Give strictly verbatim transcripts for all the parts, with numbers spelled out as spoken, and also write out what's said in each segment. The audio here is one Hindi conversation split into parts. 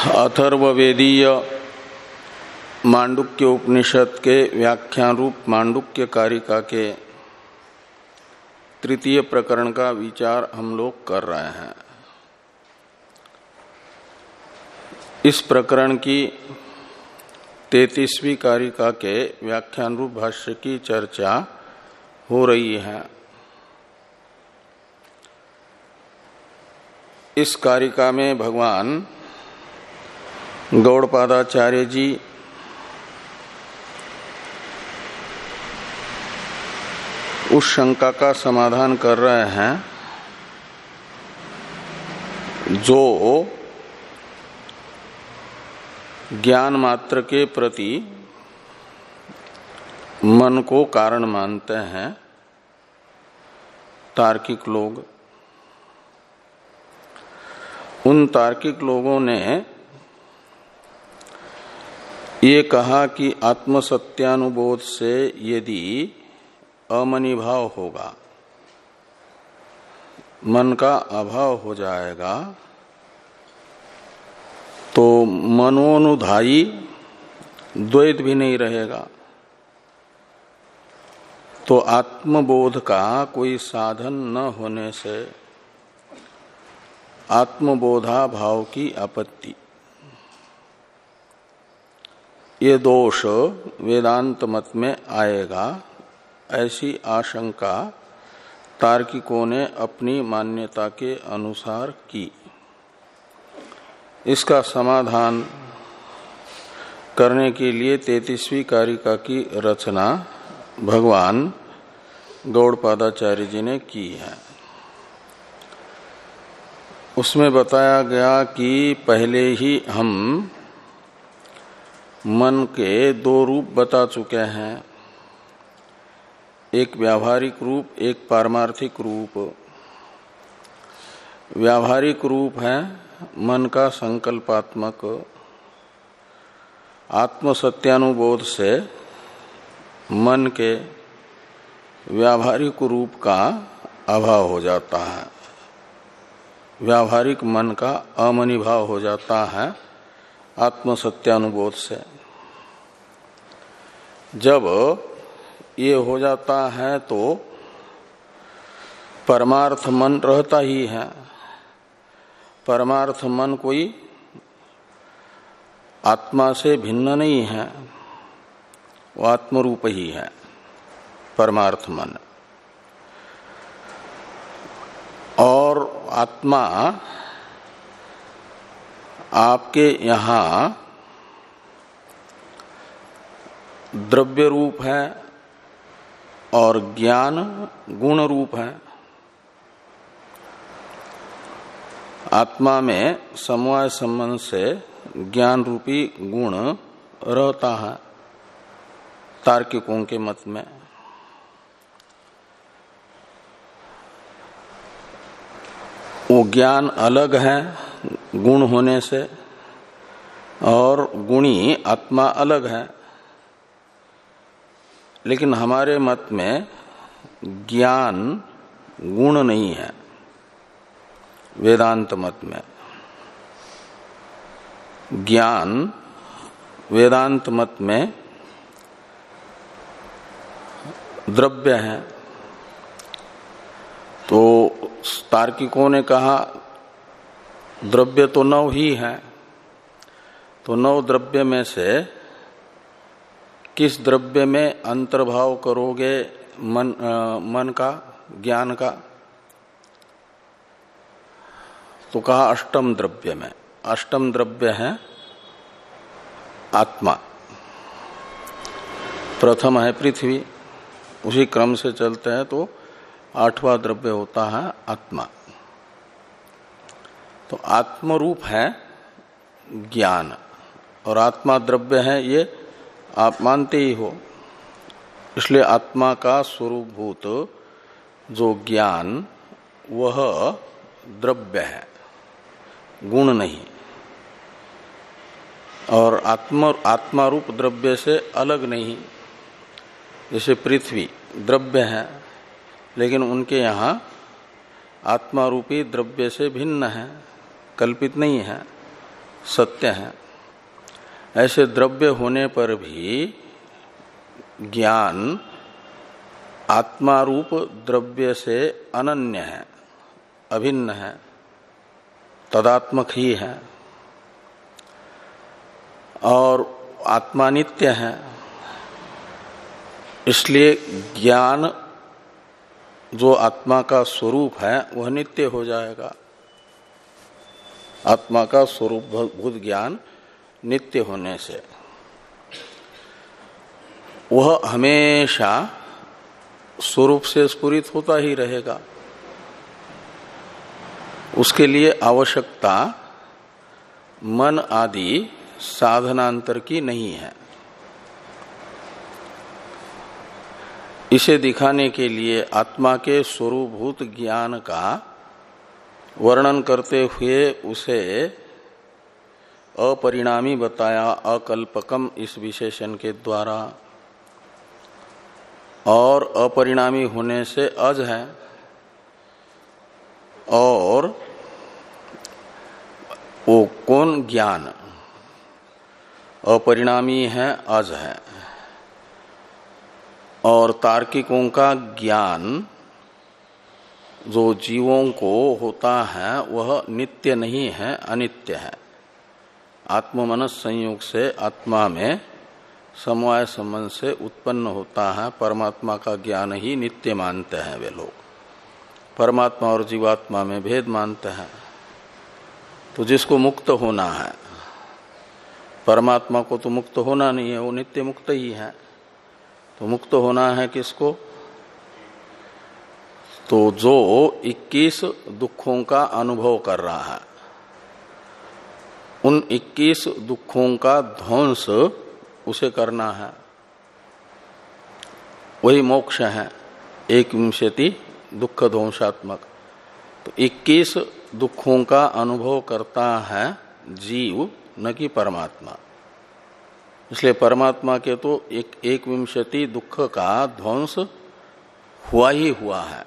अथर्ववेदीय मांडुक्य उपनिषद के व्याख्यान रूप मांडुक्य कारिका के तृतीय प्रकरण का विचार हम लोग कर रहे हैं। इस प्रकरण की तैंतीसवीं कारिका के व्याख्यान रूप भाष्य की चर्चा हो रही है। इस कारिका में भगवान गौड़पादाचार्य जी उस शंका का समाधान कर रहे हैं जो ज्ञान मात्र के प्रति मन को कारण मानते हैं तार्किक लोग। उन तार्किक लोगों ने ये कहा कि आत्मसत्यानुबोध से यदि अमनि भाव होगा, मन का अभाव हो जाएगा, तो मनोनुधायी द्वैत भी नहीं रहेगा, तो आत्मबोध का कोई साधन न होने से आत्मबोधा भाव की आपत्ति, ये दोष वेदांत मत में आएगा, ऐसी आशंका तार्किकों ने अपनी मान्यता के अनुसार की। इसका समाधान करने के लिए तैंतीसवीं कारिका की रचना भगवान गौड़पादाचार्य जी ने की है। उसमें बताया गया कि पहले ही हम मन के दो रूप बता चुके हैं, एक व्यावहारिक रूप, एक पारमार्थिक रूप। व्यावहारिक रूप है मन का संकल्पात्मक, आत्मसत्यानुबोध से मन के व्यावहारिक रूप का अभाव हो जाता है, व्यावहारिक मन का अमनि भाव हो जाता है आत्मसत्यानुबोध से। जब ये हो जाता है तो परमार्थ मन रहता ही है। परमार्थ मन कोई आत्मा से भिन्न नहीं है, वो आत्मरूप ही है परमार्थ मन। और आत्मा आपके यहाँ द्रव्य रूप है और ज्ञान गुण रूप है। आत्मा में समवाय संबंध से ज्ञान रूपी गुण रहता है तार्किकों के मत में। वो ज्ञान अलग है गुण होने से और गुणी आत्मा अलग है। लेकिन हमारे मत में ज्ञान गुण नहीं है। वेदांत मत में ज्ञान वेदांत मत में द्रव्य है। तो तार्किकों ने कहा द्रव्य तो नौ ही है, तो नौ द्रव्य में से किस द्रव्य में अंतर्भाव करोगे मन, आ, मन का, ज्ञान का? तो कहा अष्टम द्रव्य में। अष्टम द्रव्य है आत्मा, प्रथम है पृथ्वी, उसी क्रम से चलते हैं तो आठवां द्रव्य होता है आत्मा। तो आत्मरूप है ज्ञान और आत्मा द्रव्य है, ये आप मानते ही हो। इसलिए आत्मा का स्वरूपभूत जो ज्ञान वह द्रव्य है, गुण नहीं। और आत्मा आत्मा रूप द्रव्य से अलग नहीं। जैसे पृथ्वी द्रव्य है, लेकिन उनके यहाँ आत्मा रूपी द्रव्य से भिन्न है, कल्पित नहीं है। सत्य हैं। ऐसे द्रव्य होने पर भी ज्ञान आत्मारूप द्रव्य से अनन्य है, अभिन्न है, तदात्मक ही है और आत्मा नित्य है। इसलिए ज्ञान जो आत्मा का स्वरूप है वह नित्य हो जाएगा। आत्मा का स्वरूप भूत ज्ञान नित्य होने से वह हमेशा स्वरूप से स्फुरित होता ही रहेगा। उसके लिए आवश्यकता मन आदि साधनांतर की नहीं है। इसे दिखाने के लिए आत्मा के स्वरूपभूत ज्ञान का वर्णन करते हुए उसे अपरिणामी बताया, अकल्पकम इस विशेषण के द्वारा, और अपरिणामी होने से अज है और वो कौन ज्ञान अपरिणामी है, अज है। और तार्किकों का ज्ञान जो जीवों को होता है वह नित्य नहीं है, अनित्य है। आत्म मनस संयोग से आत्मा में समवाय संबंध से उत्पन्न होता है। परमात्मा का ज्ञान ही नित्य मानते हैं वे लोग। परमात्मा और जीवात्मा में भेद मानते हैं। तो जिसको मुक्त होना है, परमात्मा को तो मुक्त होना नहीं है, वो नित्य मुक्त ही है। तो मुक्त होना है किसको? तो जो इक्कीस दुखों का अनुभव कर रहा है, उन इक्कीस दुखों का ध्वंस उसे करना है, वही मोक्ष है। एक विंशति दुख ध्वंसात्मक। तो इक्कीस दुखों का अनुभव करता है जीव, न कि परमात्मा। इसलिए परमात्मा के तो एक एक विंशति दुख का ध्वंस हुआ ही हुआ है।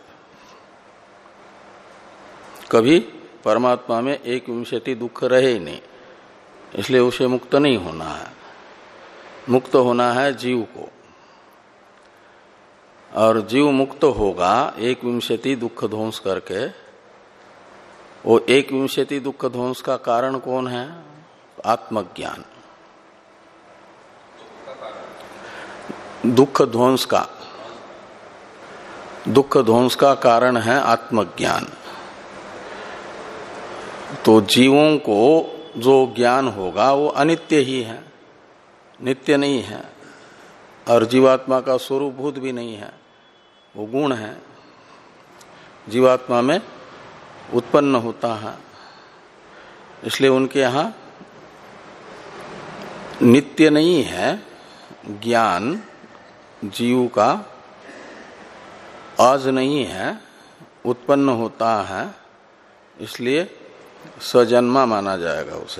कभी परमात्मा में एक विंशति दुख रहे ही नहीं, इसलिए उसे मुक्त नहीं होना है। मुक्त होना है जीव को, और जीव मुक्त होगा एक विंशति दुख ध्वंस करके। वो एक विंशति दुख ध्वंस का कारण कौन है? आत्मज्ञान। दुख ध्वंस का दुख ध्वंस का कारण है आत्मज्ञान। तो जीवों को जो ज्ञान होगा वो अनित्य ही है, नित्य नहीं है। और जीवात्मा का स्वरूप भूत भी नहीं है, वो गुण है, जीवात्मा में उत्पन्न होता है। इसलिए उनके यहाँ नित्य नहीं है ज्ञान, जीव का आज नहीं है, उत्पन्न होता है। इसलिए सजन्मा माना जाएगा उसे।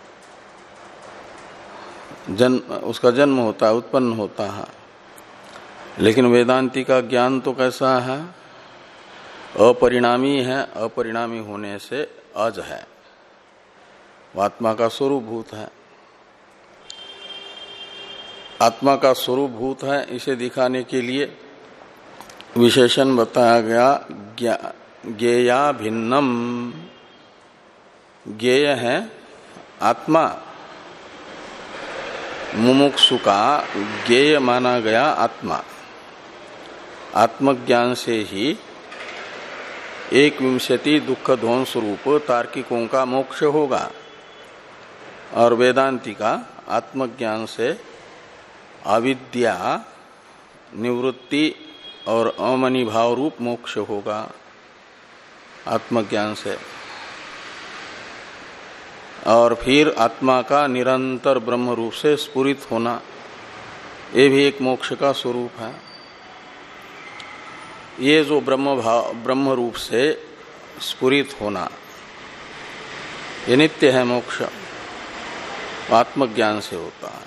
जन्म, उसका जन्म होता है, उत्पन्न होता है। लेकिन वेदांती का ज्ञान तो कैसा है? अपरिणामी है। अपरिणामी होने से अज है, आत्मा का स्वरूप भूत है। आत्मा का स्वरूप भूत है, इसे दिखाने के लिए विशेषण बताया गया ज्ञेया भिन्नम। ज्ञेय है आत्मा, मुमुक्षु का ज्ञेय माना गया आत्मा। आत्मज्ञान से ही एक विंशति दुख ध्वंस रूप तार्किकों का मोक्ष होगा, और वेदांती का आत्मज्ञान से अविद्या निवृत्ति और अमनि भाव रूप मोक्ष होगा। आत्मज्ञान से और फिर आत्मा का निरंतर ब्रह्म रूप से स्फुरित होना, ये भी एक मोक्ष का स्वरूप है। ये जो ब्रह्म भाव ब्रह्म रूप से स्फुरित होना, ये नित्य है। मोक्ष आत्मज्ञान से होता है,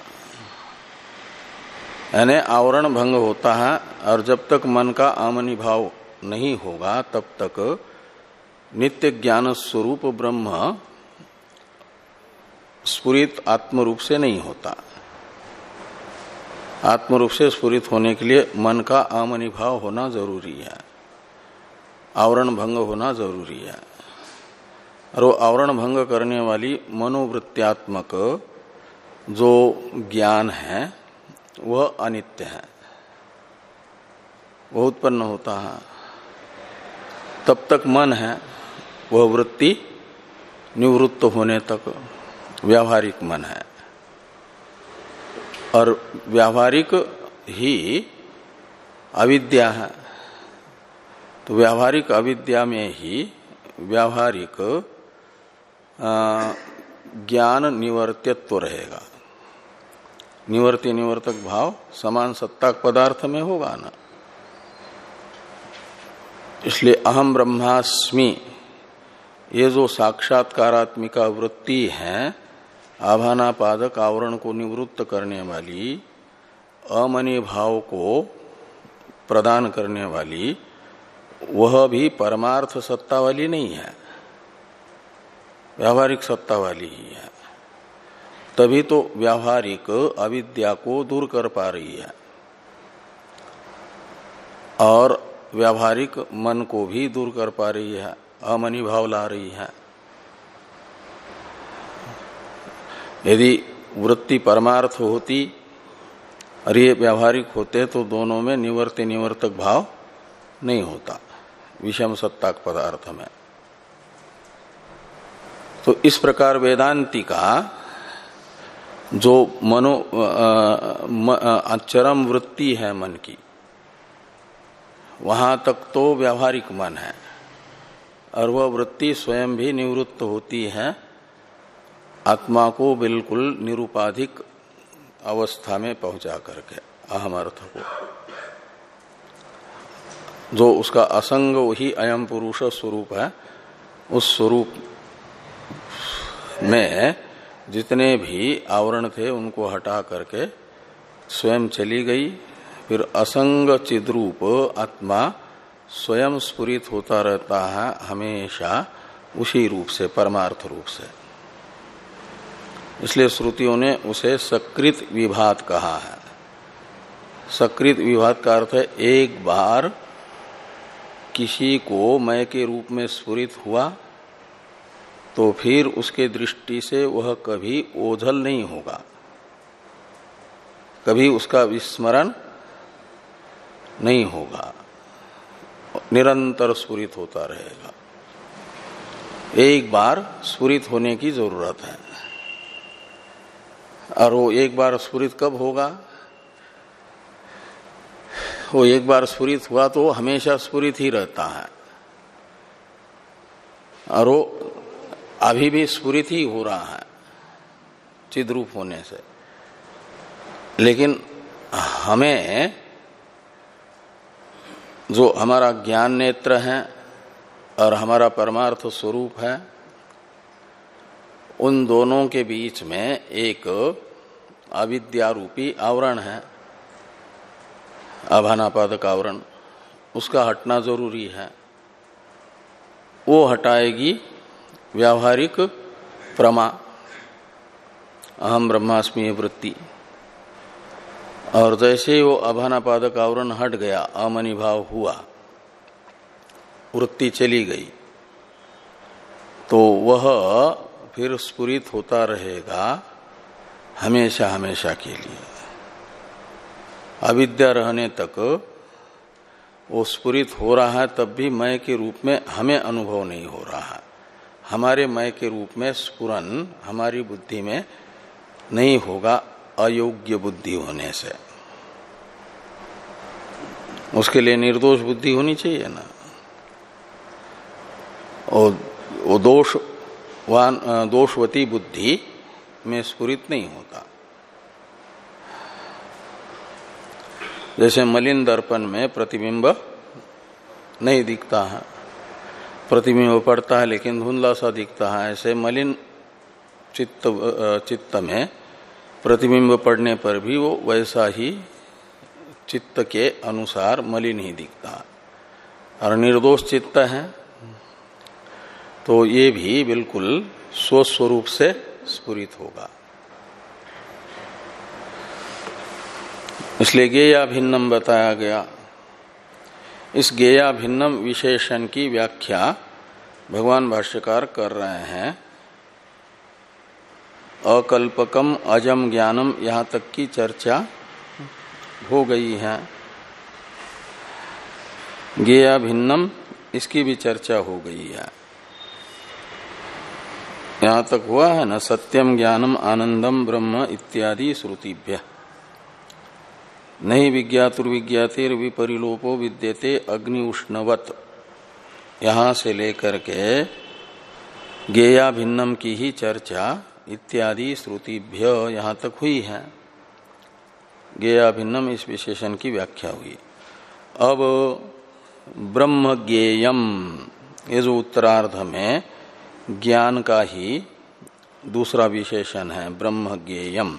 यानी आवरण भंग होता है। और जब तक मन का आमनि भाव नहीं होगा तब तक नित्य ज्ञान स्वरूप ब्रह्म स्फुरित आत्मरूप से नहीं होता। आत्मरूप से स्फुरित होने के लिए मन का अमनिभाव होना जरूरी है, आवरण भंग होना जरूरी है। और वो आवरण भंग करने वाली मनोवृत्त्यात्मक जो ज्ञान है वह अनित्य है, वह उत्पन्न होता है। तब तक मन है, वह वृत्ति निवृत्त होने तक व्यावहारिक मन है। और व्यावहारिक ही अविद्या है, तो व्यावहारिक अविद्या में ही व्यावहारिक ज्ञान निवर्त्यत्व रहेगा। निवर्ती निवर्तक भाव समान सत्ताक पदार्थ में होगा ना। इसलिए अहम ब्रह्मास्मि ये जो साक्षात्कारात्मिका वृत्ति है, आभानापादक आवरण को निवृत्त करने वाली, अमनि भाव को प्रदान करने वाली, वह भी परमार्थ सत्ता वाली नहीं है, व्यावहारिक सत्ता वाली ही है। तभी तो व्यावहारिक अविद्या को दूर कर पा रही है और व्यावहारिक मन को भी दूर कर पा रही है, अमनि भाव ला रही है। यदि वृत्ति परमार्थ होती और ये व्यावहारिक होते तो दोनों में निवर्ती निवर्तक भाव नहीं होता विषम सत्ताक पदार्थ में। तो इस प्रकार वेदांती का जो मनो चरम वृत्ति है मन की, वहां तक तो व्यावहारिक मन है और वह वृत्ति स्वयं भी निवृत्त होती है आत्मा को बिल्कुल निरुपाधिक अवस्था में पहुंचा करके, अहम अर्थ को, जो उसका असंग वही अयम पुरुष स्वरूप है। उस स्वरूप में जितने भी आवरण थे उनको हटा करके स्वयं चली गई। फिर असंग चिद्रूप आत्मा स्वयं स्फुरित होता रहता है हमेशा उसी रूप से, परमार्थ रूप से। इसलिए श्रुतियों ने उसे सकृत विभात कहा है। सकृत विभात का अर्थ है एक बार किसी को मैं के रूप में स्फुरित हुआ तो फिर उसके दृष्टि से वह कभी ओझल नहीं होगा, कभी उसका विस्मरण नहीं होगा, निरंतर स्फुरित होता रहेगा। एक बार स्फुरित होने की जरूरत है। और वो एक बार स्फुरित कब होगा? वो एक बार स्फुरित हुआ तो हमेशा स्फुरित ही रहता है और वो अभी भी स्फुरित ही हो रहा है चिद्रूप होने से। लेकिन हमें जो हमारा ज्ञान नेत्र है और हमारा परमार्थ स्वरूप है, उन दोनों के बीच में एक अविद्यारूपी आवरण है, आभानापादक आवरण, उसका हटना जरूरी है। वो हटाएगी व्यावहारिक प्रमा, अहम ब्रह्मास्मि वृत्ति। और जैसे ही वो आभानापादक आवरण हट गया, अमनि भाव हुआ, वृत्ति चली गई, तो वह फिर स्फुरित होता रहेगा हमेशा हमेशा के लिए। अविद्या रहने तक वो स्फुरित हो रहा है, तब भी मैं के रूप में हमें अनुभव नहीं हो रहा है। हमारे मैं के रूप में स्फुरन हमारी बुद्धि में नहीं होगा, अयोग्य बुद्धि होने से। उसके लिए निर्दोष बुद्धि होनी चाहिए ना। और वो दोष वान दोषवती बुद्धि में स्फुरित नहीं होता। जैसे मलिन दर्पण में प्रतिबिंब नहीं दिखता है, प्रतिबिंब पड़ता है लेकिन धुंधला सा दिखता है, ऐसे मलिन चित्त चित्त में प्रतिबिंब पड़ने पर भी वो वैसा ही चित्त के अनुसार मलिन ही दिखता। और निर्दोष चित्त है तो ये भी बिल्कुल स्वस्वरूप से स्फुरित होगा। इसलिए गेया भिन्नम बताया गया। इस गेया भिन्नम विशेषण की व्याख्या भगवान भाष्यकार कर रहे हैं। अकल्पकम अजम ज्ञानम, यहां तक की चर्चा हो गई है। गेया भिन्नम, इसकी भी चर्चा हो गई है। यहां तक हुआ है ना, सत्यम ज्ञानम आनंदम ब्रह्म इत्यादि श्रुतिभ्य नहीं विज्ञातुर्विज्ञातिर विपरिलोपो विद्यते अग्नि उष्णवत, यहां से लेकर के गेया भिन्नम की ही चर्चा इत्यादि श्रुतिभ्य यहां तक हुई है। गेया भिन्नम इस विशेषण की व्याख्या हुई। अब ब्रह्म ज्ञेयम, ये जो उत्तरार्ध में ज्ञान का ही दूसरा विशेषण है ब्रह्म ज्ञेयम,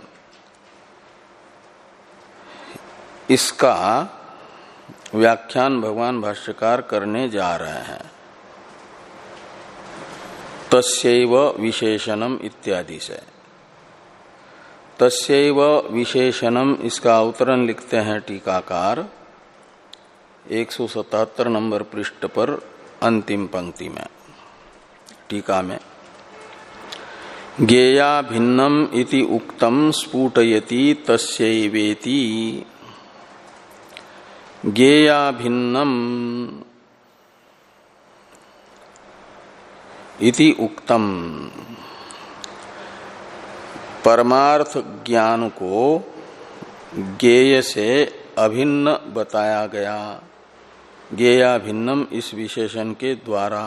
इसका व्याख्यान भगवान भाष्यकार करने जा रहे हैं। तस्यैव विशेषणम इत्यादि से। तस्यैव विशेषणम, इसका अवतरण लिखते हैं टीकाकार एक सौ सतहत्तर नंबर पृष्ठ पर अंतिम पंक्ति में, टीका में। गेया भिन्नम इति उक्तम स्फुटयति तस्यैवेति। गेया भिन्नम इति उक्तम, परमार्थ ज्ञान को गेय से अभिन्न बताया गया। गेया भिन्नम इस विशेषण के द्वारा।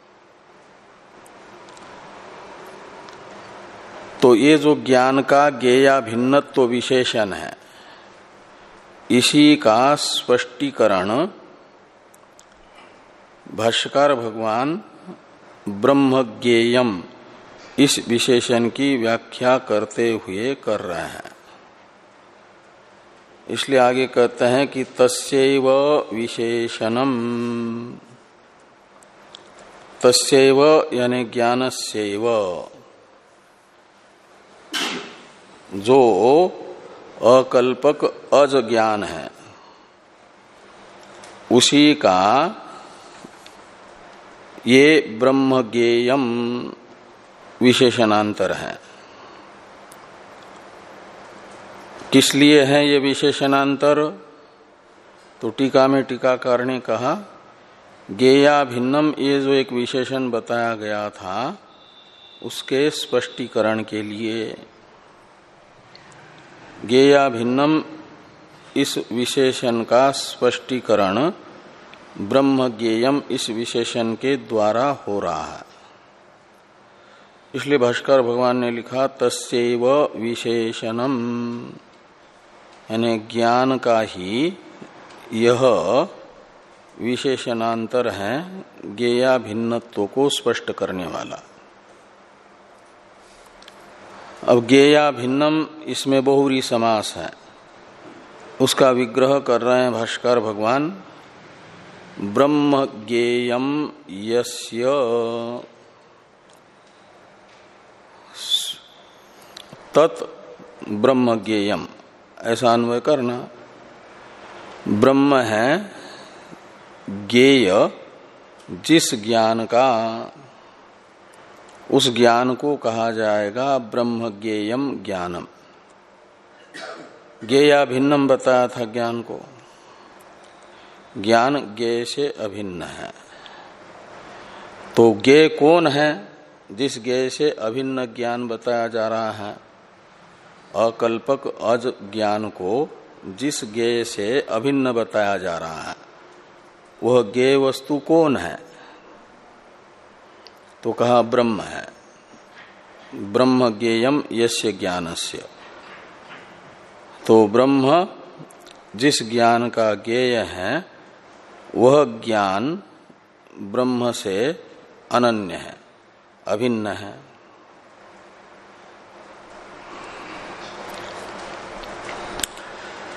तो ये जो ज्ञान का गेया भिन्नत्व विशेषण है, इसी का स्पष्टीकरण भाष्यकार भगवान ब्रह्म ज्ञेयम इस विशेषण की व्याख्या करते हुए कर रहे हैं। इसलिए आगे कहते हैं कि तस्यैव विशेषणम, तस्यैव यानी ज्ञानस्यैव, जो अकल्पक अज ज्ञान है उसी का ये ब्रह्म ज्ञेयम विशेषणांतर है। किस लिए है ये विशेषणांतर? तो टीका में टीकाकार ने कहा गेया भिन्नम, ये जो एक विशेषण बताया गया था उसके स्पष्टीकरण के लिए। गेया भिन्नम इस विशेषण का स्पष्टीकरण ब्रह्म ज्ञेयम इस विशेषण के द्वारा हो रहा है। इसलिए भाष्कर भगवान ने लिखा तस्यैव विशेषणम, यानी ज्ञान का ही यह विशेषणांतर है गेया भिन्नत्व को स्पष्ट करने वाला। अब गेया भिन्नम, इसमें बहुरी समास है, उसका विग्रह कर रहे हैं भाष्कर भगवान। ब्रह्म ज्ञेयम यस्य तत् ब्रह्म ज्ञेयम, ऐसा अन्वय करना। ब्रह्म है ज्ञेय जिस ज्ञान का, उस ज्ञान को कहा जाएगा ब्रह्म ज्ञेयम ज्ञानम। ज्ञेया भिन्नम बताया था ज्ञान को, ज्ञान ज्ञेय से अभिन्न है। तो ज्ञेय कौन है? जिस ज्ञेय से अभिन्न ज्ञान बताया जा रहा है, अकल्पक अज ज्ञान को जिस ज्ञेय से अभिन्न बताया जा रहा है, वह ज्ञेय वस्तु कौन है? तो कहा ब्रह्म है। ब्रह्म ज्ञेयम यस्य ज्ञानस्य। तो ब्रह्म जिस ज्ञान का ज्ञेय है वह ज्ञान ब्रह्म से अनन्य है, अभिन्न है।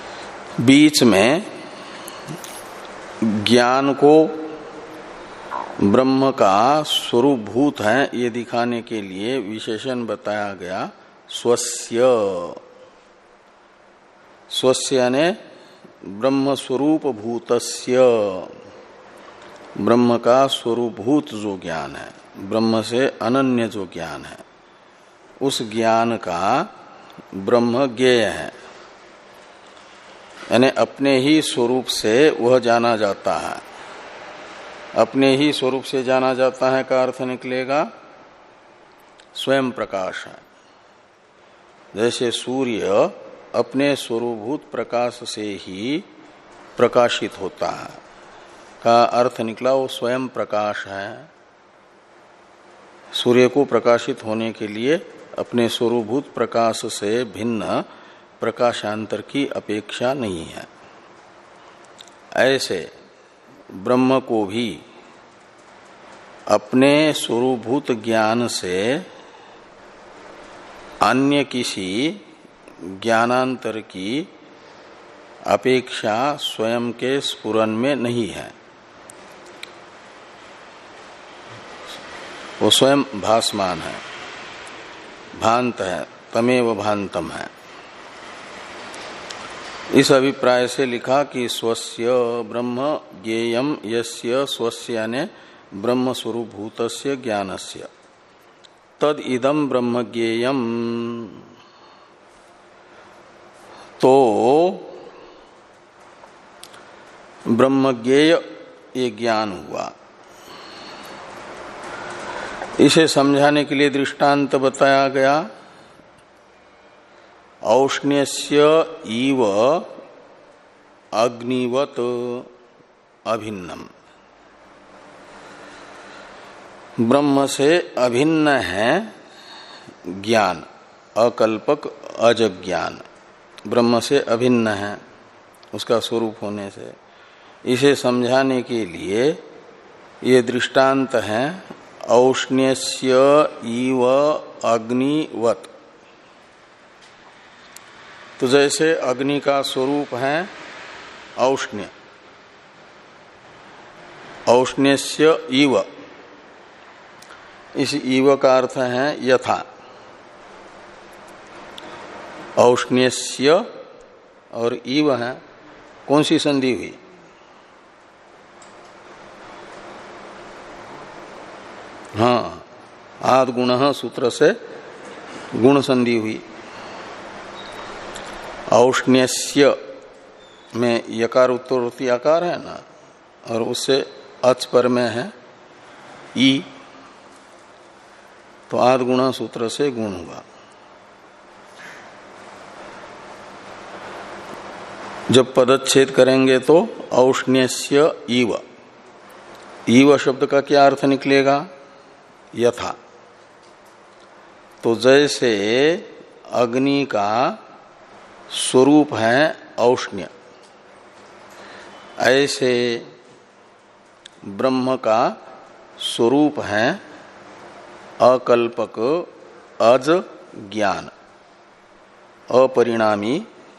बीच में ज्ञान को ब्रह्म का स्वरूप भूत है ये दिखाने के लिए विशेषण बताया गया स्वस्य। स्वस्य यानी ब्रह्म स्वरूप भूतस्य, ब्रह्म का स्वरूप भूत जो ज्ञान है, ब्रह्म से अनन्य जो ज्ञान है, उस ज्ञान का ब्रह्म ज्ञेय है, यानी अपने ही स्वरूप से वह जाना जाता है। अपने ही स्वरूप से जाना जाता है का अर्थ निकलेगा स्वयं प्रकाश है। जैसे सूर्य अपने स्वरूभूत प्रकाश से ही प्रकाशित होता है का अर्थ निकला वो स्वयं प्रकाश है। सूर्य को प्रकाशित होने के लिए अपने स्वरूभूत प्रकाश से भिन्न प्रकाशांतर की अपेक्षा नहीं है। ऐसे ब्रह्म को भी अपने स्वरूभूत ज्ञान से अन्य किसी ज्ञानांतर की अपेक्षा स्वयं के स्फुरन में नहीं है। वो स्वयं भासमान है, भांत है, तमेव भांतम है। इस अभिप्राय से लिखा कि स्वस्य ब्रह्म ज्ञेयम यस्य स्वस्य यानी ब्रह्म स्वरूप भूतस्य ज्ञानस्य तद इदम ब्रह्म ज्ञेयम। तो ब्रह्मज्ञेय ये ज्ञान हुआ। इसे समझाने के लिए दृष्टांत बताया गया औष्ण्यस्य इव अग्निवत अभिन्नम। ब्रह्म से अभिन्न है ज्ञान, अकल्पक अजज्ञान ब्रह्म से अभिन्न है उसका स्वरूप होने से। इसे समझाने के लिए ये दृष्टांत है औष्ण्यस्य इव अग्निवत। तो जैसे अग्नि का स्वरूप है औष्ण्य, औष्ण्यस्य इव, इस इव का अर्थ है यथा। औष्ण्यस्य और इव है, कौन सी संधि हुई? हाँ, आद गुण सूत्र से गुण संधि हुई। औष्ण्यस्य में यकार उत्तरवर्ती आकार है ना, और उससे अच पर में है ई, तो आद गुण सूत्र से गुण हुआ। जब पदच्छेद करेंगे तो औष्ण्यस्य इव, इव शब्द का क्या अर्थ निकलेगा? यथा। तो जैसे अग्नि का स्वरूप है औष्ण्य, ऐसे ब्रह्म का स्वरूप है अकल्पक अज ज्ञान, अपरिणामी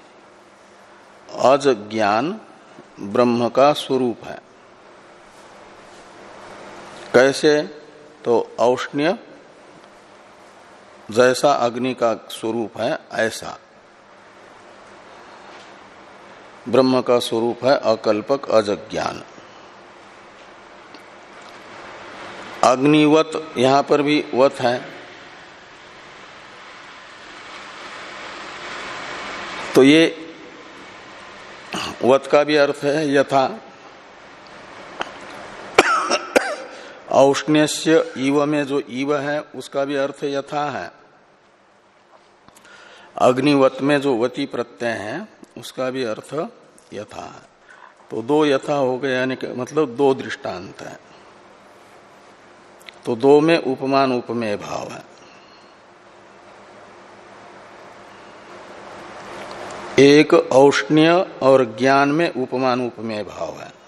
अज ज्ञान ब्रह्म का स्वरूप है। कैसे? तो औष्ण्य जैसा अग्नि का स्वरूप है ऐसा ब्रह्म का स्वरूप है अकल्पक अज ज्ञान। अग्निवत यहां पर भी वत है, तो ये वत का भी अर्थ है यथा। औष्ण्यस्य इव में जो इव है उसका भी अर्थ यथा है। अग्निवत में जो वती प्रत्यय है उसका भी अर्थ यथा है। तो दो यथा हो गए, यानी मतलब दो दृष्टांत है। तो दो में उपमान उपमेय भाव है। एक औष्ण्य और ज्ञान में उपमान उपमेय भाव है,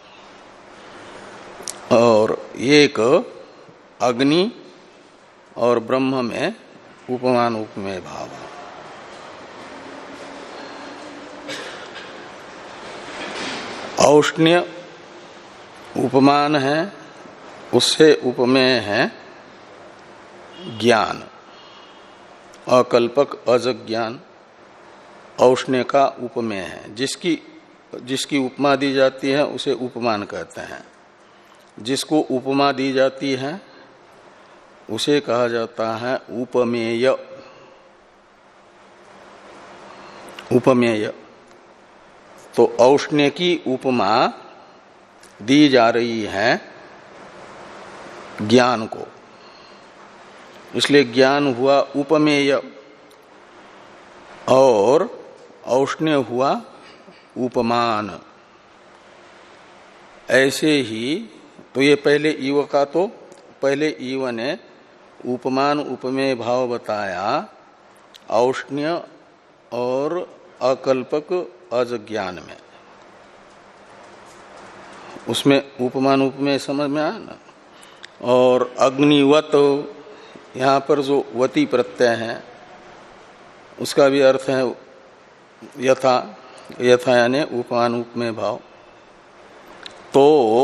और एक अग्नि और ब्रह्म में उपमान उपमेय भाव है। औष्ण्य उपमान है उससे उपमेय है ज्ञान, अकल्पक अज ज्ञान औष्ण्य का उपमेय है। जिसकी जिसकी उपमा दी जाती है उसे उपमान कहते हैं। जिसको उपमा दी जाती है उसे कहा जाता है उपमेय। उपमेय तो औष्ण्य की उपमा दी जा रही है ज्ञान को, इसलिए ज्ञान हुआ उपमेय और औष्ण्य हुआ उपमान। ऐसे ही तो ये पहले ईव का तो पहले ईव ने उपमान उपमेय भाव बताया औष्ण्य और अकल्पक अज ज्ञान में, उसमें उपमान उपमेय समझ में आया ना। और अग्निवत यहाँ पर जो वती प्रत्यय है उसका भी अर्थ है यथा, यथा यानी उपमान उपमेय भाव। तो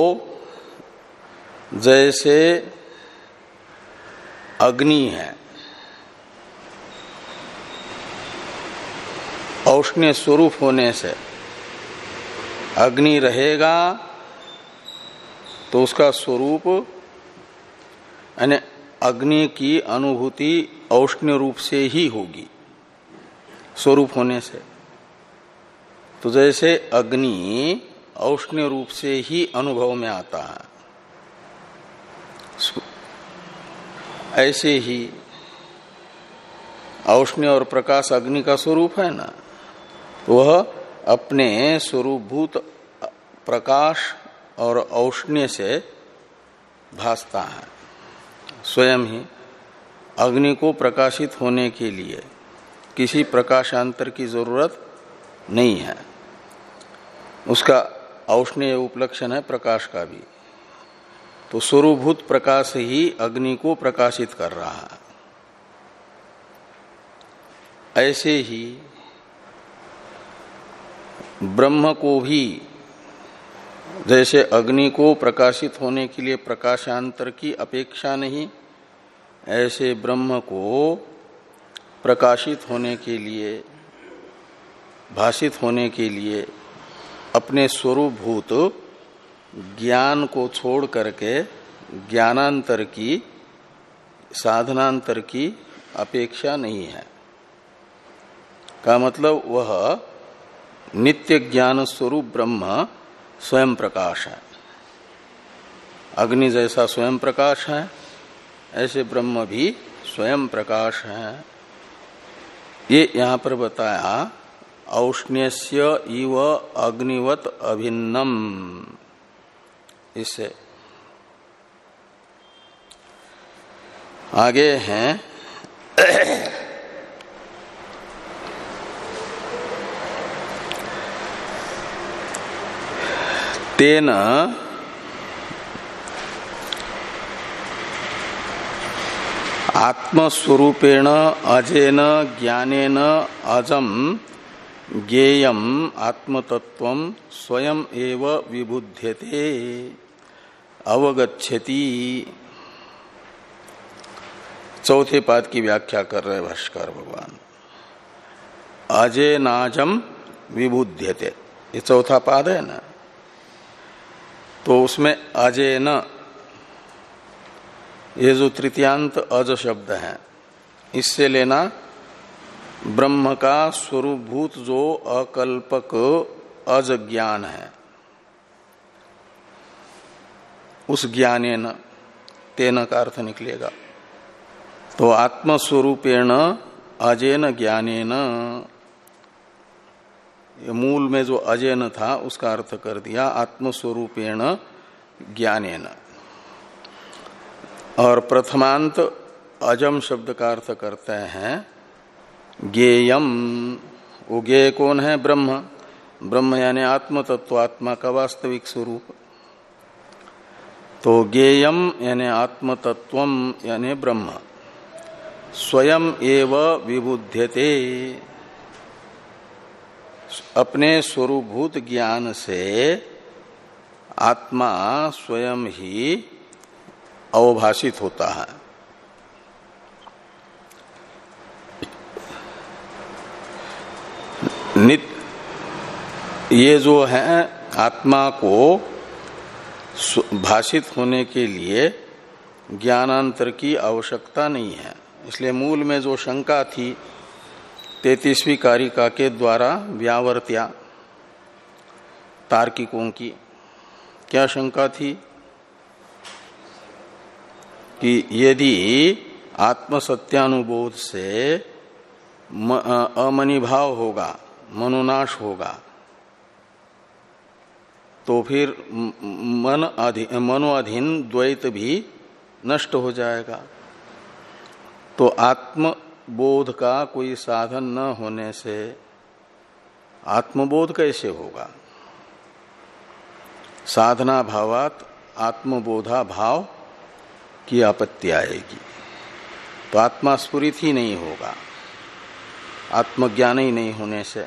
जैसे अग्नि है, औष्ण्य स्वरूप होने से अग्नि रहेगा तो उसका स्वरूप यानी अग्नि की अनुभूति औष्ण्य रूप से ही होगी, स्वरूप होने से। तो जैसे अग्नि औष्ण्य रूप से ही अनुभव में आता है, ऐसे ही औष्ण्य और प्रकाश अग्नि का स्वरूप है ना, वह अपने स्वरूपभूत प्रकाश और औष्ण्य से भासता है। स्वयं ही अग्नि को प्रकाशित होने के लिए किसी प्रकाशांतर की जरूरत नहीं है, उसका औष्ण्य उपलक्षण है प्रकाश का भी। तो स्वरूपभूत प्रकाश ही अग्नि को प्रकाशित कर रहा है। ऐसे ही ब्रह्म को भी जैसे अग्नि को प्रकाशित होने के लिए प्रकाशांतर की अपेक्षा नहीं, ऐसे ब्रह्म को प्रकाशित होने के लिए, भाषित होने के लिए अपने स्वरूपभूत ज्ञान को छोड़ करके ज्ञानांतर की, साधनांतर की अपेक्षा नहीं है। का मतलब वह नित्य ज्ञान स्वरूप ब्रह्म स्वयं प्रकाश है। अग्नि जैसा स्वयं प्रकाश है, ऐसे ब्रह्म भी स्वयं प्रकाश है। ये यहां पर बताया औष्ण्यस्य इव अग्निवत अभिन्नम। इससे आगे हैं तेन आत्मस्वरूपेण अजेन ज्ञानेन अजम ज्ञेयम आत्मतत्वम स्वयं एव विबुध्यते अवगच्छति। चौथे पाद की व्याख्या कर रहे भाष्कर भगवान। अजेनाजम विबुध्यते, ये चौथा पाद है ना। तो उसमें अजेन, ये जो तृतीयांत अज शब्द है, इससे लेना ब्रह्म का स्वरूपभूत जो अकल्पक अज ज्ञान है, उस ज्ञानेन, तेन का अर्थ निकलेगा। तो आत्मस्वरूपेण अजेन ज्ञानेन, मूल में जो अजेन था उसका अर्थ कर दिया आत्मस्वरूपेण ज्ञानेन। और प्रथमांत अजम शब्द का अर्थ करते हैं ज्ञेयम। वो ज्ञेय कौन है? ब्रह्म। ब्रह्म यानी आत्म तत्व, आत्मा का वास्तविक स्वरूप। तो ज्ञेयम यानी आत्म तत्वम यानी ब्रह्म स्वयं एव विबुध्यते, अपने स्वरूपभूत ज्ञान से आत्मा स्वयं ही अवभाषित होता है। नित ये जो है आत्मा को भाषित होने के लिए ज्ञानांतर की आवश्यकता नहीं है। इसलिए मूल में जो शंका थी तैतीसवीं कारिका के द्वारा व्यावर्त्या तार्किकों की, क्या शंका थी कि यदि आत्मसत्यानुबोध से अमनिभाव होगा, मनोनाश होगा, तो फिर मन अधीन मनोअधीन द्वैत भी नष्ट हो जाएगा। तो आत्मबोध का कोई साधन न होने से आत्मबोध कैसे होगा? साधना भावात आत्मबोधा भाव की आपत्ति आएगी, तो आत्मा स्फुरित ही नहीं होगा, आत्मज्ञान ही नहीं होने से।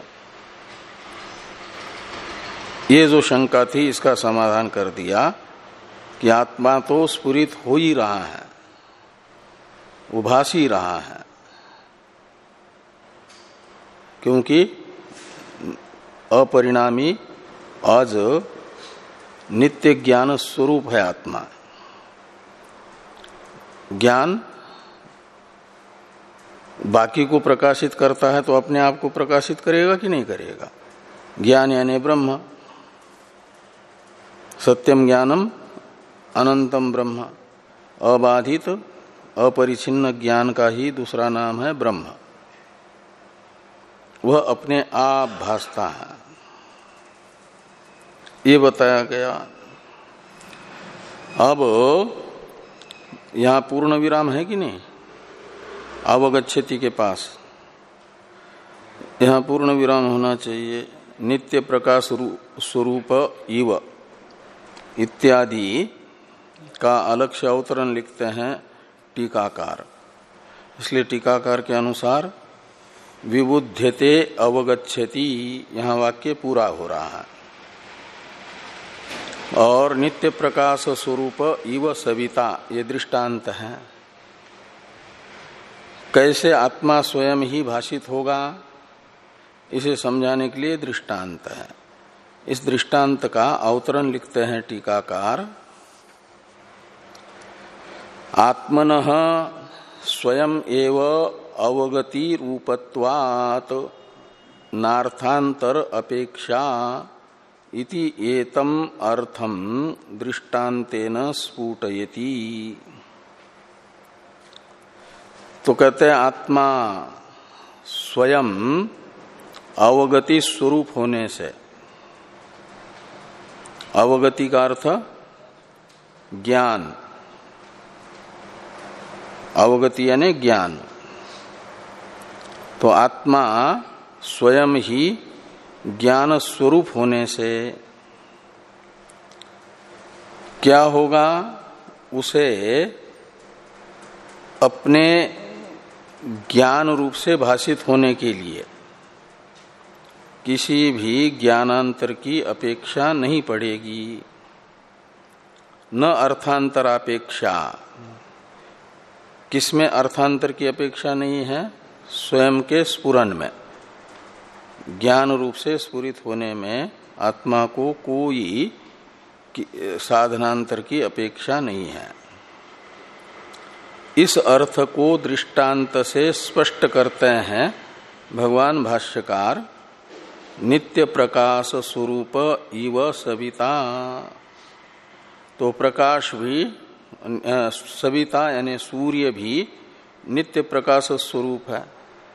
ये जो शंका थी इसका समाधान कर दिया कि आत्मा तो स्फुरित हो ही रहा है, उभास ही रहा है, क्योंकि अपरिणामी अज नित्य ज्ञान स्वरूप है आत्मा। ज्ञान बाकी को प्रकाशित करता है तो अपने आप को प्रकाशित करेगा कि नहीं करेगा? ज्ञान यानी ब्रह्म, सत्यम ज्ञानम अनंतम ब्रह्म, अबाधित अपरिछिन्न ज्ञान का ही दूसरा नाम है ब्रह्म। वह अपने आप भासता है, ये बताया गया। अब यहां पूर्ण विराम है कि नहीं? अवगच्छति के पास यहां पूर्ण विराम होना चाहिए। नित्य प्रकाश स्वरूप इव इत्यादि का अलक्ष्य अवतरण लिखते हैं टीकाकार। इसलिए टीकाकार के अनुसार विबुध्यते अवगच्छति, यहां वाक्य पूरा हो रहा है। और नित्य प्रकाश स्वरूप इव सविता, ये दृष्टांत है। कैसे आत्मा स्वयं ही भाषित होगा, इसे समझाने के लिए दृष्टांत है। इस दृष्टांत का अवतरण लिखते हैं टीकाकार। आत्मनः स्वयं एव अवगति रूपत्वात् नार्थांतर अपेक्षा इति एतम अर्थम दृष्टांतेन स्फुटयति। तो कहते हैं आत्मा स्वयं अवगति स्वरूप होने से, अवगति का अर्थ ज्ञान, अवगति यानी ज्ञान। तो आत्मा स्वयं ही ज्ञान स्वरूप होने से क्या होगा? उसे अपने ज्ञान रूप से भाषित होने के लिए किसी भी ज्ञानांतर की अपेक्षा नहीं पड़ेगी, न अर्थांतरापेक्षा। किसमें अर्थांतर की अपेक्षा नहीं है? स्वयं के स्फुरन में, ज्ञान रूप से स्फुरित होने में आत्मा को कोई साधनांतर की अपेक्षा नहीं है। इस अर्थ को दृष्टांत से स्पष्ट करते हैं भगवान भाष्यकार। नित्य प्रकाश स्वरूप इव सविता, तो प्रकाश भी, सविता यानी सूर्य भी नित्य प्रकाश स्वरूप है।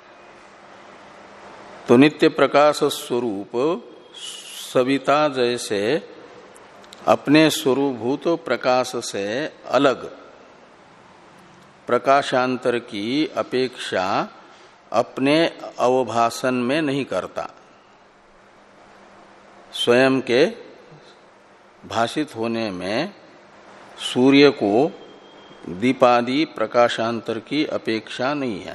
तो नित्य प्रकाश स्वरूप सविता जैसे अपने स्वरूपभूत प्रकाश से अलग प्रकाशांतर की अपेक्षा अपने अवभाषण में नहीं करता। स्वयं के भाषित होने में सूर्य को दीपादि प्रकाशांतर की अपेक्षा नहीं है।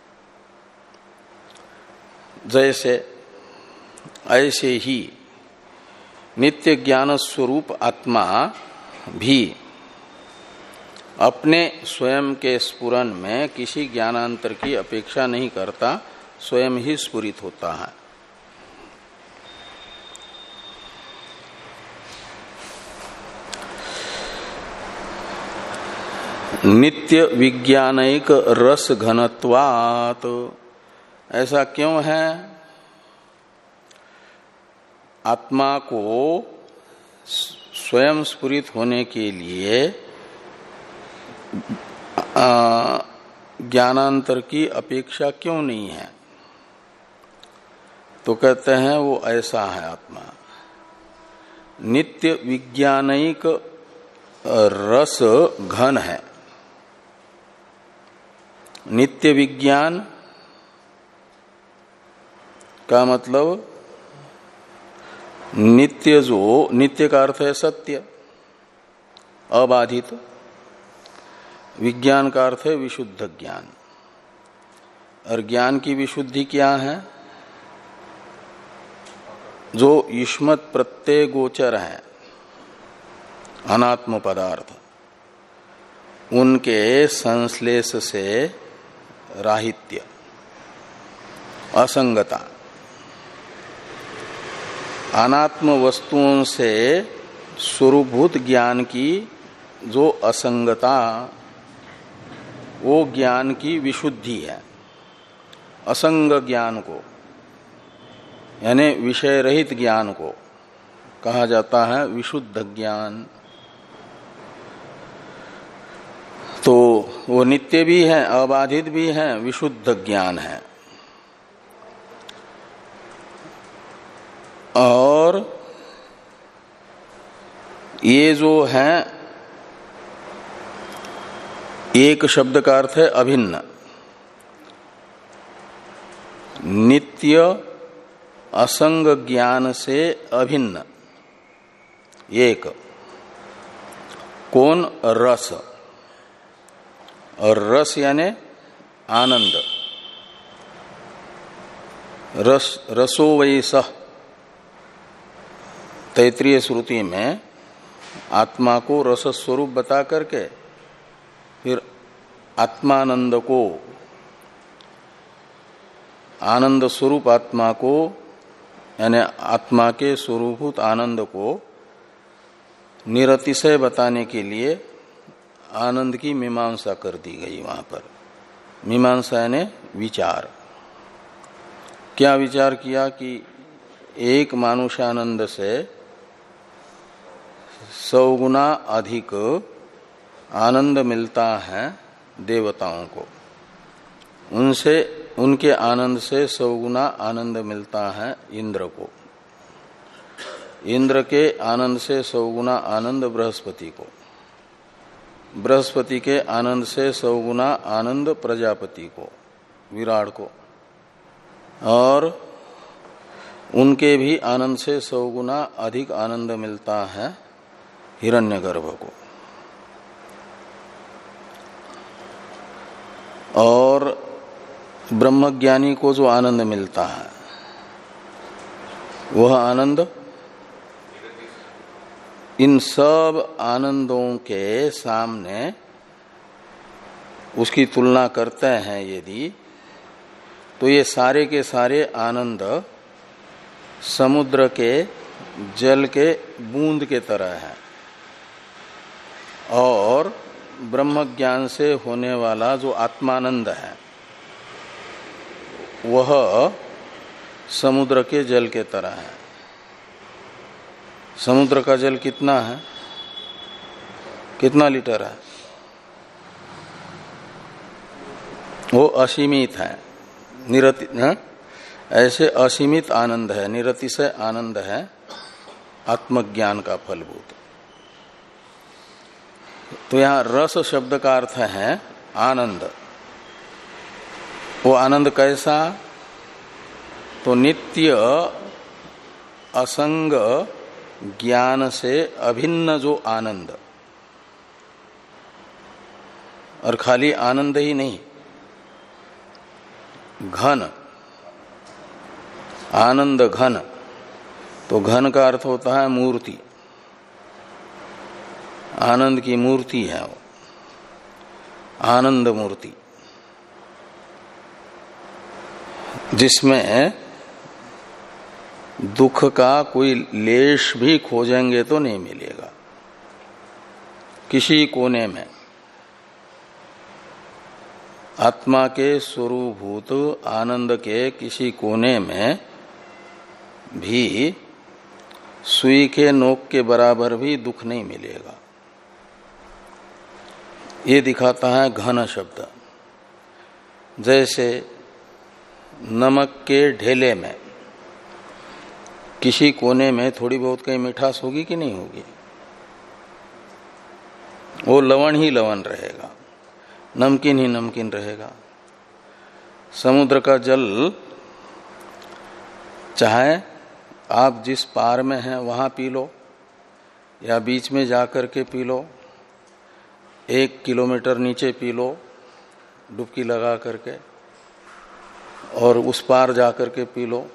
जैसे ऐसे ही नित्य ज्ञान स्वरूप आत्मा भी अपने स्वयं के स्फुरन में किसी ज्ञानांतर की अपेक्षा नहीं करता, स्वयं ही स्फुरित होता है। नित्य विज्ञानिक रस घनत्वात्, ऐसा क्यों है? आत्मा को स्वयं स्फुरित होने के लिए ज्ञानांतर की अपेक्षा क्यों नहीं है? तो कहते हैं वो ऐसा है आत्मा, नित्य विज्ञानिक रस घन है। नित्य विज्ञान का मतलब नित्य, जो नित्य का अर्थ है सत्य, अबाधित। विज्ञान का अर्थ है विशुद्ध ज्ञान। और ज्ञान की विशुद्धि क्या है? जो युष्मत् प्रत्यय गोचर है, अनात्म पदार्थ, उनके संश्लेष से राहित्य, असंगता। अनात्म वस्तुओं से स्वरूपभूत ज्ञान की जो असंगता, वो ज्ञान की विशुद्धि है। असंग ज्ञान को, यानी विषय रहित ज्ञान को कहा जाता है विशुद्ध ज्ञान। तो वो नित्य भी है, अबाधित भी है, विशुद्ध ज्ञान है। और ये जो है, एक शब्द का अर्थ है अभिन्न। नित्य असंग ज्ञान से अभिन्न एक कौन? रस। और रस यानी आनंद। रस रसो वै सह, तैत्रीय श्रुति में आत्मा को रस स्वरूप बता करके फिर आत्मानंद को, आनंद स्वरूप आत्मा को, यानी आत्मा के स्वरूपभूत आनंद को निरतिशय बताने के लिए आनंद की मीमांसा कर दी गई। वहां पर मीमांसा यानी विचार। क्या विचार किया कि एक मानुषानंद से सौ गुना अधिक आनंद मिलता है देवताओं को, उनसे उनके आनंद से सौ गुना आनंद मिलता है इंद्र को, इंद्र के आनंद से सौ गुना आनंद बृहस्पति को, बृहस्पति के आनंद से सौ गुना आनंद प्रजापति को, विराट को, और उनके भी आनंद से सौ गुना अधिक आनंद मिलता है हिरण्यगर्भ को। और ब्रह्मज्ञानी को जो आनंद मिलता है, वह आनंद इन सब आनंदों के सामने उसकी तुलना करते हैं यदि, तो ये सारे के सारे आनंद समुद्र के जल के बूंद के तरह है। और ब्रह्म ज्ञान से होने वाला जो आत्मानंद है, वह समुद्र के जल के तरह है। समुद्र का जल कितना है? कितना लीटर है? वो असीमित है, निरति है? ऐसे असीमित आनंद है, निरतिशय आनंद है आत्मज्ञान का फलभूत। तो यहां रस शब्द का अर्थ है आनंद। वो आनंद कैसा? तो नित्य असंग ज्ञान से अभिन्न जो आनंद, और खाली आनंद ही नहीं, घन, आनंद घन। तो घन का अर्थ होता है मूर्ति, आनंद की मूर्ति है वो। आनंद मूर्ति, जिसमें दुख का कोई लेश भी खोजेंगे तो नहीं मिलेगा। किसी कोने में आत्मा के स्वरूभूत आनंद के किसी कोने में भी सुई के नोक के बराबर भी दुख नहीं मिलेगा। ये दिखाता है घन शब्द। जैसे नमक के ढेले में किसी कोने में थोड़ी बहुत कहीं मिठास होगी कि नहीं होगी? वो लवण ही लवण रहेगा, नमकीन ही नमकीन रहेगा। समुद्र का जल चाहे आप जिस पार में हैं वहां पी लो या बीच में जाकर के पी लो, एक किलोमीटर नीचे पी लो डुबकी लगा करके, और उस पार जाकर के पी लो,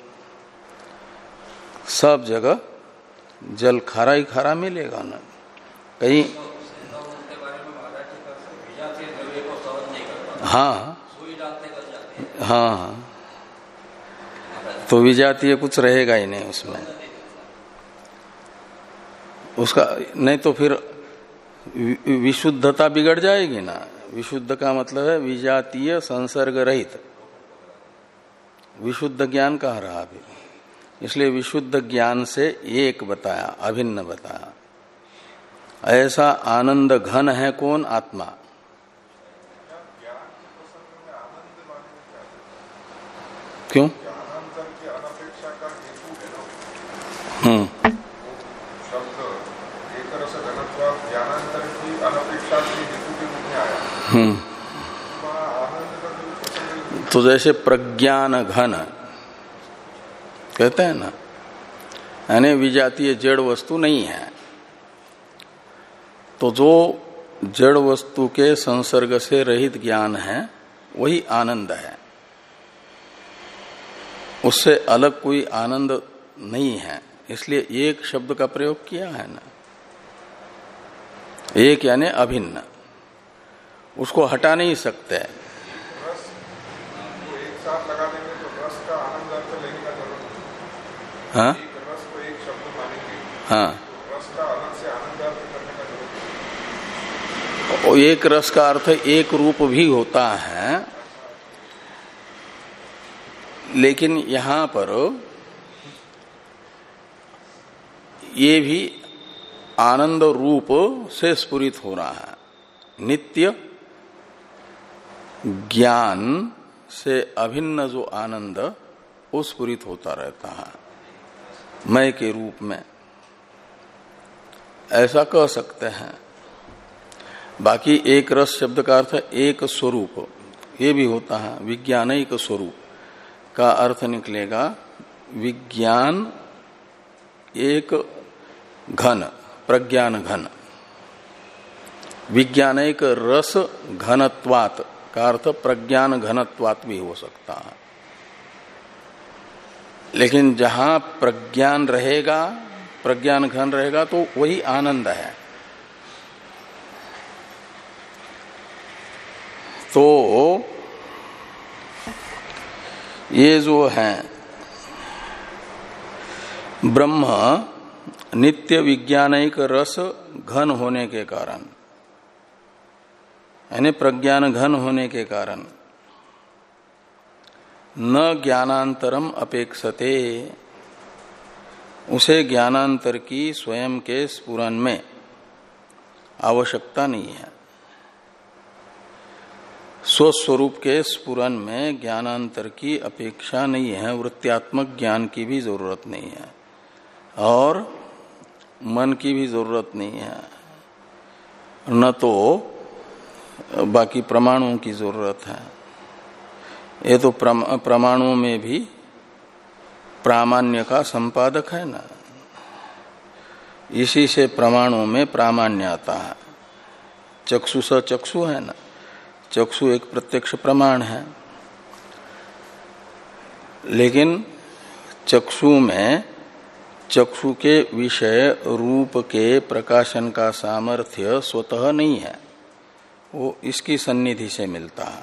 सब जगह जल खारा ही खारा मिलेगा ना। कहीं हाँ हाँ, तो विजातीय कुछ रहेगा ही नहीं उसमें उसका, नहीं तो फिर विशुद्धता बिगड़ जाएगी ना। विशुद्ध का मतलब है विजातीय संसर्ग रहित, विशुद्ध ज्ञान कहाँ रहा अभी। इसलिए विशुद्ध ज्ञान से एक बताया, अभिन्न बताया। ऐसा आनंद घन है कौन? आत्मा। क्यों? हम्म हम्म तो जैसे प्रज्ञान घन कहते हैं ना, यानी विजातीय जड़ वस्तु नहीं है, तो जो जड़ वस्तु के संसर्ग से रहित ज्ञान है वही आनंद है। उससे अलग कोई आनंद नहीं है, इसलिए एक शब्द का प्रयोग किया है ना। एक यानी अभिन्न, उसको हटा नहीं सकते। रस को एक साथ लगा देंगे तो रस का आनंद अर्थ लेने का जरूरत नहीं। हाँ? एक रस को एक शब्द मानेंगे, हाँ, तो रस का अलग से आनंद अर्थ करने का जरूरत नहीं। एक रस का अर्थ एक रूप भी होता है, लेकिन यहां पर ये भी आनंद रूप से स्फुरित हो रहा है। नित्य ज्ञान से अभिन्न जो आनंद वो स्फुरित होता रहता है मय के रूप में, ऐसा कह सकते हैं। बाकी एक रस शब्द का अर्थ एक स्वरूप, ये भी होता है। विज्ञानिक स्वरूप का अर्थ निकलेगा विज्ञान एक घन, प्रज्ञान घन। विज्ञानिक रस घनत्वात् का अर्थ प्रज्ञान घनत्वात् भी हो सकता है। लेकिन जहां प्रज्ञान रहेगा, प्रज्ञान घन रहेगा, तो वही आनंद है। तो ये जो है ब्रह्म नित्य विज्ञानिक रस घन होने के कारण, यानी प्रज्ञान घन होने के कारण, न ज्ञानांतरम अपेक्षते, उसे ज्ञानांतर की स्वयं के स्फुरन में आवश्यकता नहीं है। स्वस्वरूप के स्फुरन में ज्ञानांतर की अपेक्षा नहीं है, वृत्त्यात्मक ज्ञान की भी जरूरत नहीं है और मन की भी जरूरत नहीं है, न तो बाकी प्रमाणों की जरूरत है। ये तो प्रमाणों में भी प्रामाण्य का संपादक है ना, इसी से प्रमाणों में प्रामाण्य आता है। चक्षु स चक्षु है ना, चक्षु एक प्रत्यक्ष प्रमाण है, लेकिन चक्षु में चक्षु के विषय रूप के प्रकाशन का सामर्थ्य स्वतः नहीं है, वो इसकी सन्निधि से मिलता है।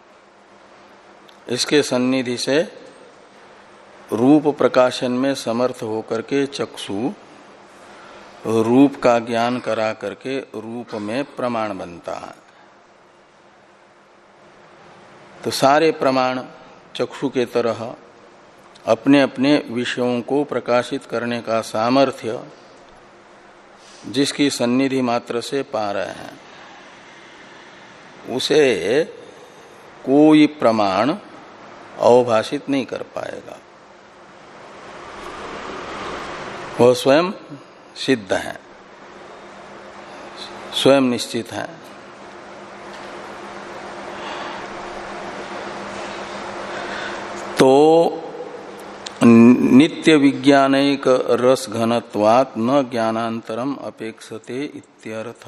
इसके सन्निधि से रूप प्रकाशन में समर्थ होकर के चक्षु रूप का ज्ञान करा करके रूप में प्रमाण बनता है। तो सारे प्रमाण चक्षु के तरह अपने अपने विषयों को प्रकाशित करने का सामर्थ्य जिसकी सन्निधि मात्र से पा रहे हैं, उसे कोई प्रमाण अवभाषित नहीं कर पाएगा। वह स्वयं सिद्ध है, स्वयं निश्चित है। तो नित्य विज्ञानिक रस घनत्वात् न ज्ञानांतरम अपेक्षते इत्यर्थ।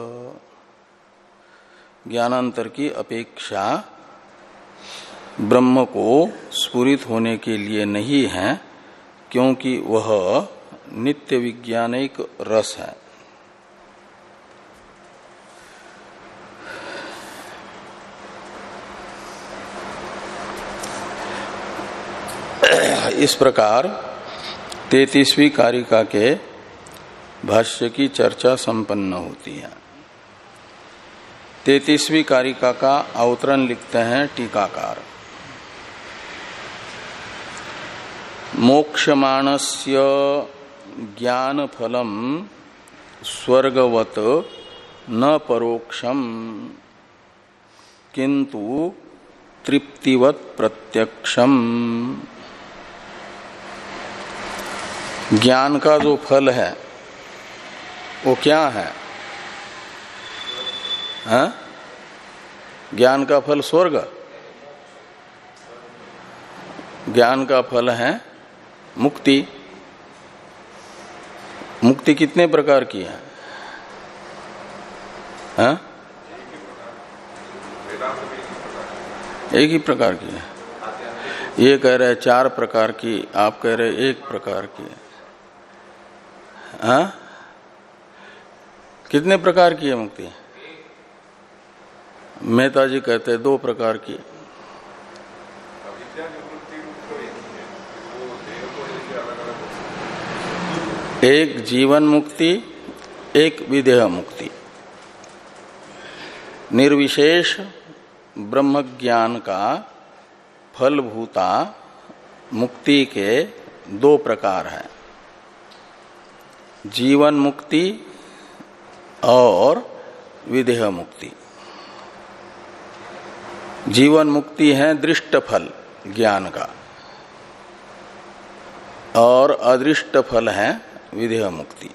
ज्ञानांतर की अपेक्षा ब्रह्म को स्फुरित होने के लिए नहीं है, क्योंकि वह नित्य विज्ञानिक रस है। इस प्रकार तैंतीसवीं कारिका के भाष्य की चर्चा संपन्न होती है। तैंतीसवीं कारिका का अवतरण लिखते हैं टीकाकार। मोक्षमाणस्य ज्ञान फलम स्वर्गवत न परोक्षम किंतु तृप्तिवत प्रत्यक्षम। ज्ञान का जो फल है वो क्या है? हाँ? ज्ञान का फल स्वर्ग। ज्ञान का फल है मुक्ति। मुक्ति कितने प्रकार की है? हाँ? एक ही प्रकार की है। ये कह रहे चार प्रकार की, आप कह रहे एक प्रकार की है। हाँ? कितने प्रकार की है मुक्ति? मेहता जी कहते हैं दो प्रकार की। एक जीवन मुक्ति, एक विदेह मुक्ति। निर्विशेष ब्रह्म ज्ञान का फलभूता मुक्ति के दो प्रकार हैं, जीवन मुक्ति और विदेह मुक्ति। जीवन मुक्ति है दृष्ट फल ज्ञान का, और अदृष्ट फल है विदेह मुक्ति।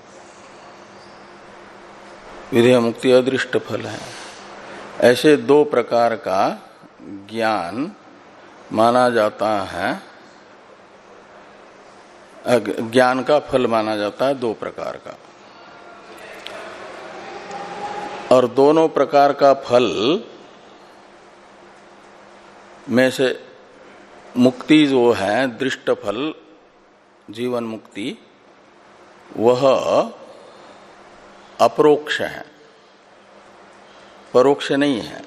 विदेह मुक्ति अदृष्ट फल है। ऐसे दो प्रकार का ज्ञान माना जाता है, ज्ञान का फल माना जाता है दो प्रकार का। और दोनों प्रकार का फल में से मुक्ति जो है दृष्ट फल जीवन मुक्ति, वह अपरोक्ष है, परोक्ष नहीं है।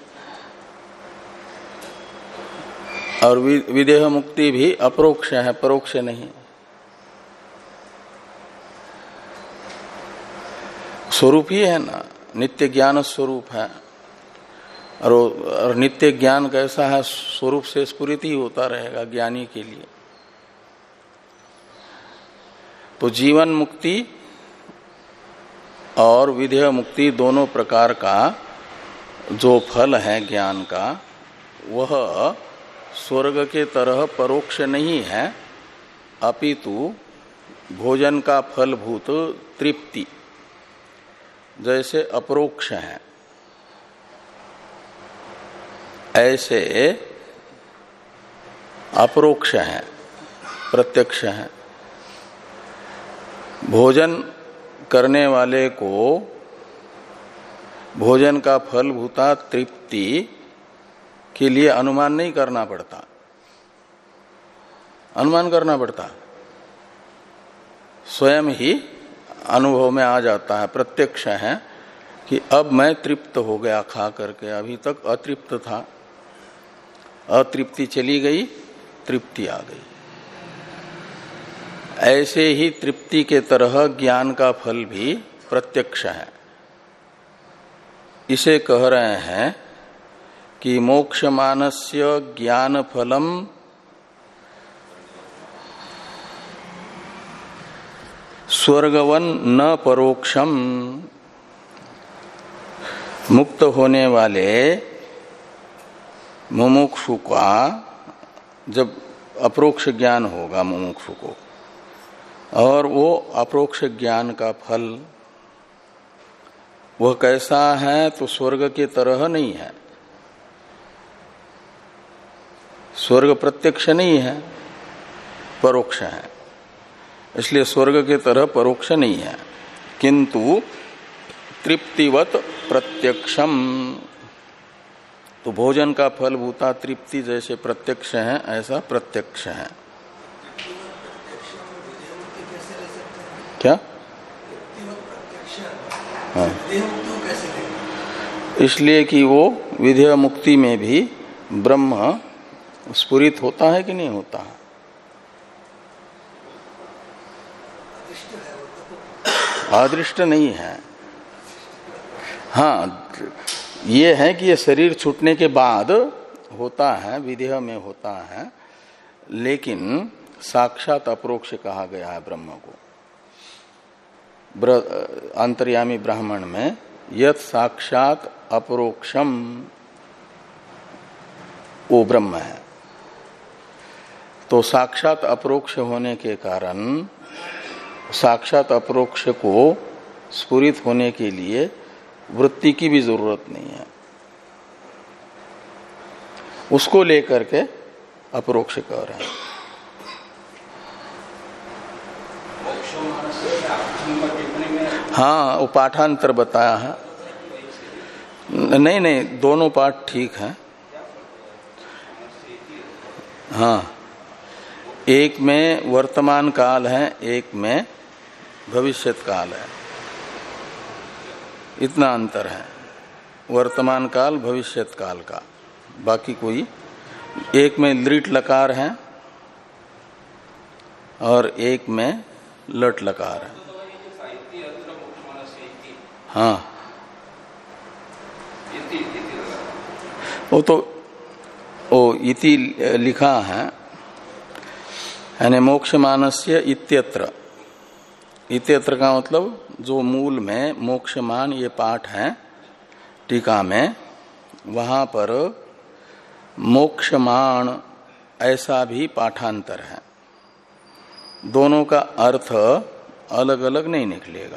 और विदेह मुक्ति भी अपरोक्ष है, परोक्ष नहीं। स्वरूप ही है ना, नित्य ज्ञान स्वरूप है। और, और नित्य ज्ञान कैसा है? स्वरूप से स्फुरित ही होता रहेगा ज्ञानी के लिए। तो जीवन मुक्ति और विदेह मुक्ति दोनों प्रकार का जो फल है ज्ञान का, वह स्वर्ग के तरह परोक्ष नहीं है, अपितु भोजन का फलभूत तृप्ति जैसे अपरोक्ष है, ऐसे अपरोक्ष है, प्रत्यक्ष है। भोजन करने वाले को भोजन का फलभूता तृप्ति के लिए अनुमान नहीं करना पड़ता। अनुमान करना पड़ता, स्वयं ही अनुभव में आ जाता है, प्रत्यक्ष है। कि अब मैं तृप्त हो गया खा करके, अभी तक अतृप्त था, अतृप्ति चली गई, तृप्ति आ गई। ऐसे ही तृप्ति के तरह ज्ञान का फल भी प्रत्यक्ष है। इसे कह रहे हैं कि मोक्षमानस्य ज्ञान फलम स्वर्गवन न परोक्षम। मुक्त होने वाले मुमुक्षु का जब अप्रोक्ष ज्ञान होगा मुमुक्षु को, और वो अप्रोक्ष ज्ञान का फल वह कैसा है, तो स्वर्ग के तरह नहीं है। स्वर्ग प्रत्यक्ष नहीं है, परोक्ष है, इसलिए स्वर्ग के तरह परोक्ष नहीं है, किंतु तृप्तिवत प्रत्यक्षम। तो भोजन का फल भूता तृप्ति जैसे प्रत्यक्ष है, ऐसा प्रत्यक्ष है। क्या? हाँ। इसलिए कि वो विधेय मुक्ति में भी ब्रह्म स्फुरित होता है कि नहीं होता है? अदृष्ट नहीं है। हाँ, ये है कि ये शरीर छूटने के बाद होता है, विधेय में होता है, लेकिन साक्षात अप्रोक्ष कहा गया है ब्रह्म को। अंतर्यामी ब्राह्मण में यत साक्षात अपरोक्षम, वो ब्रह्म है। तो साक्षात अपरोक्ष होने के कारण साक्षात अपरोक्ष को स्फुरित होने के लिए वृत्ति की भी जरूरत नहीं है, उसको लेकर के अपरोक्ष कह रहे हैं। हाँ, वो पाठांतर बताया है। नहीं नहीं, दोनों पाठ ठीक है। हाँ, एक में वर्तमान काल है, एक में भविष्यत काल है, इतना अंतर है वर्तमान काल भविष्यत काल का। बाकी कोई, एक में लृट लकार है और एक में लट लकार है। हाँ, वो तो ओ इति लिखा है, यानी मोक्षमानस्य इत्यत्र। इत्यत्र का मतलब जो मूल में मोक्षमान ये पाठ है टीका में, वहां पर मोक्षमान ऐसा भी पाठांतर है। दोनों का अर्थ अलग अलग नहीं निकलेगा।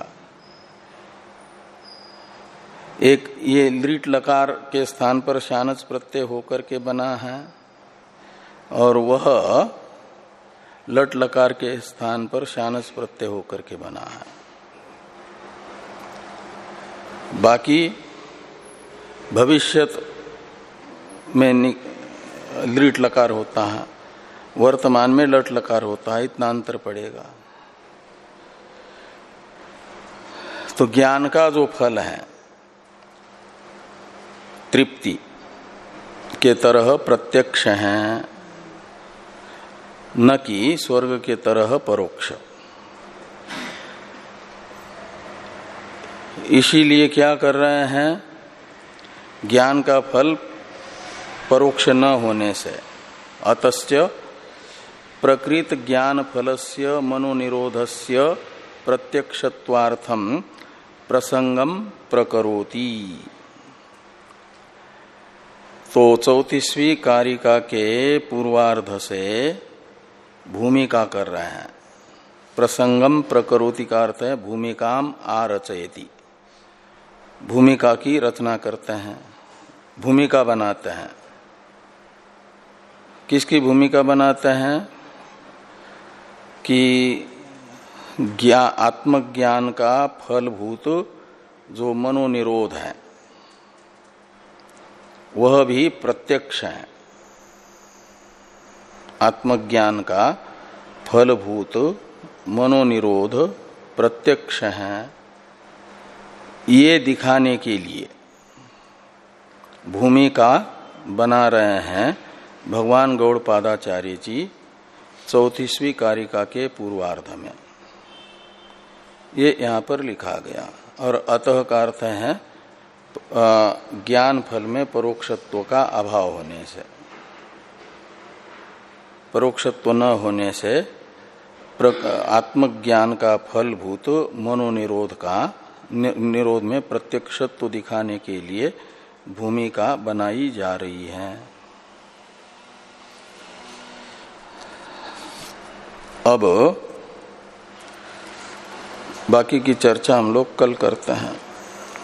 एक ये लृट लकार के स्थान पर शानच प्रत्यय होकर के बना है, और वह लट लकार के स्थान पर शानच प्रत्यय होकर के बना है। बाकी भविष्यत में लृट लकार होता है, वर्तमान में लट लकार होता है, इतना अंतर पड़ेगा। तो ज्ञान का जो फल है तृप्ति के तरह प्रत्यक्ष है, न कि स्वर्ग के तरह परोक्ष। इसीलिए क्या कर रहे हैं, ज्ञान का फल परोक्ष न होने से अतश्च प्रकृत ज्ञान फलस्य मनोनिरोधस्य प्रत्यक्षत्वार्थम प्रसंगम प्रकरोति। तो चौतीसवीं कारिका के पूर्वार्ध से भूमिका कर रहे हैं। प्रसंगम प्रकरोति का अर्थ है भूमिकाम आरचयति, भूमिका की रचना करते हैं, भूमिका बनाते हैं। किसकी भूमिका बनाते हैं? कि ज्ञा आत्मज्ञान का फलभूत जो मनोनिरोध है वह भी प्रत्यक्ष है। आत्मज्ञान का फलभूत मनोनिरोध प्रत्यक्ष है, ये दिखाने के लिए भूमिका बना रहे हैं भगवान गौड़पादाचार्य जी चौतीसवीं कारिका के पूर्वार्ध में। ये यहां पर लिखा गया। और अतः का अर्थ है ज्ञान फल में परोक्षत्व का अभाव होने से, परोक्षत्व न होने से आत्मज्ञान का फलभूत मनोनिरोध का निरोध में प्रत्यक्षत्व दिखाने के लिए भूमिका बनाई जा रही है। अब बाकी की चर्चा हम लोग कल करते हैं।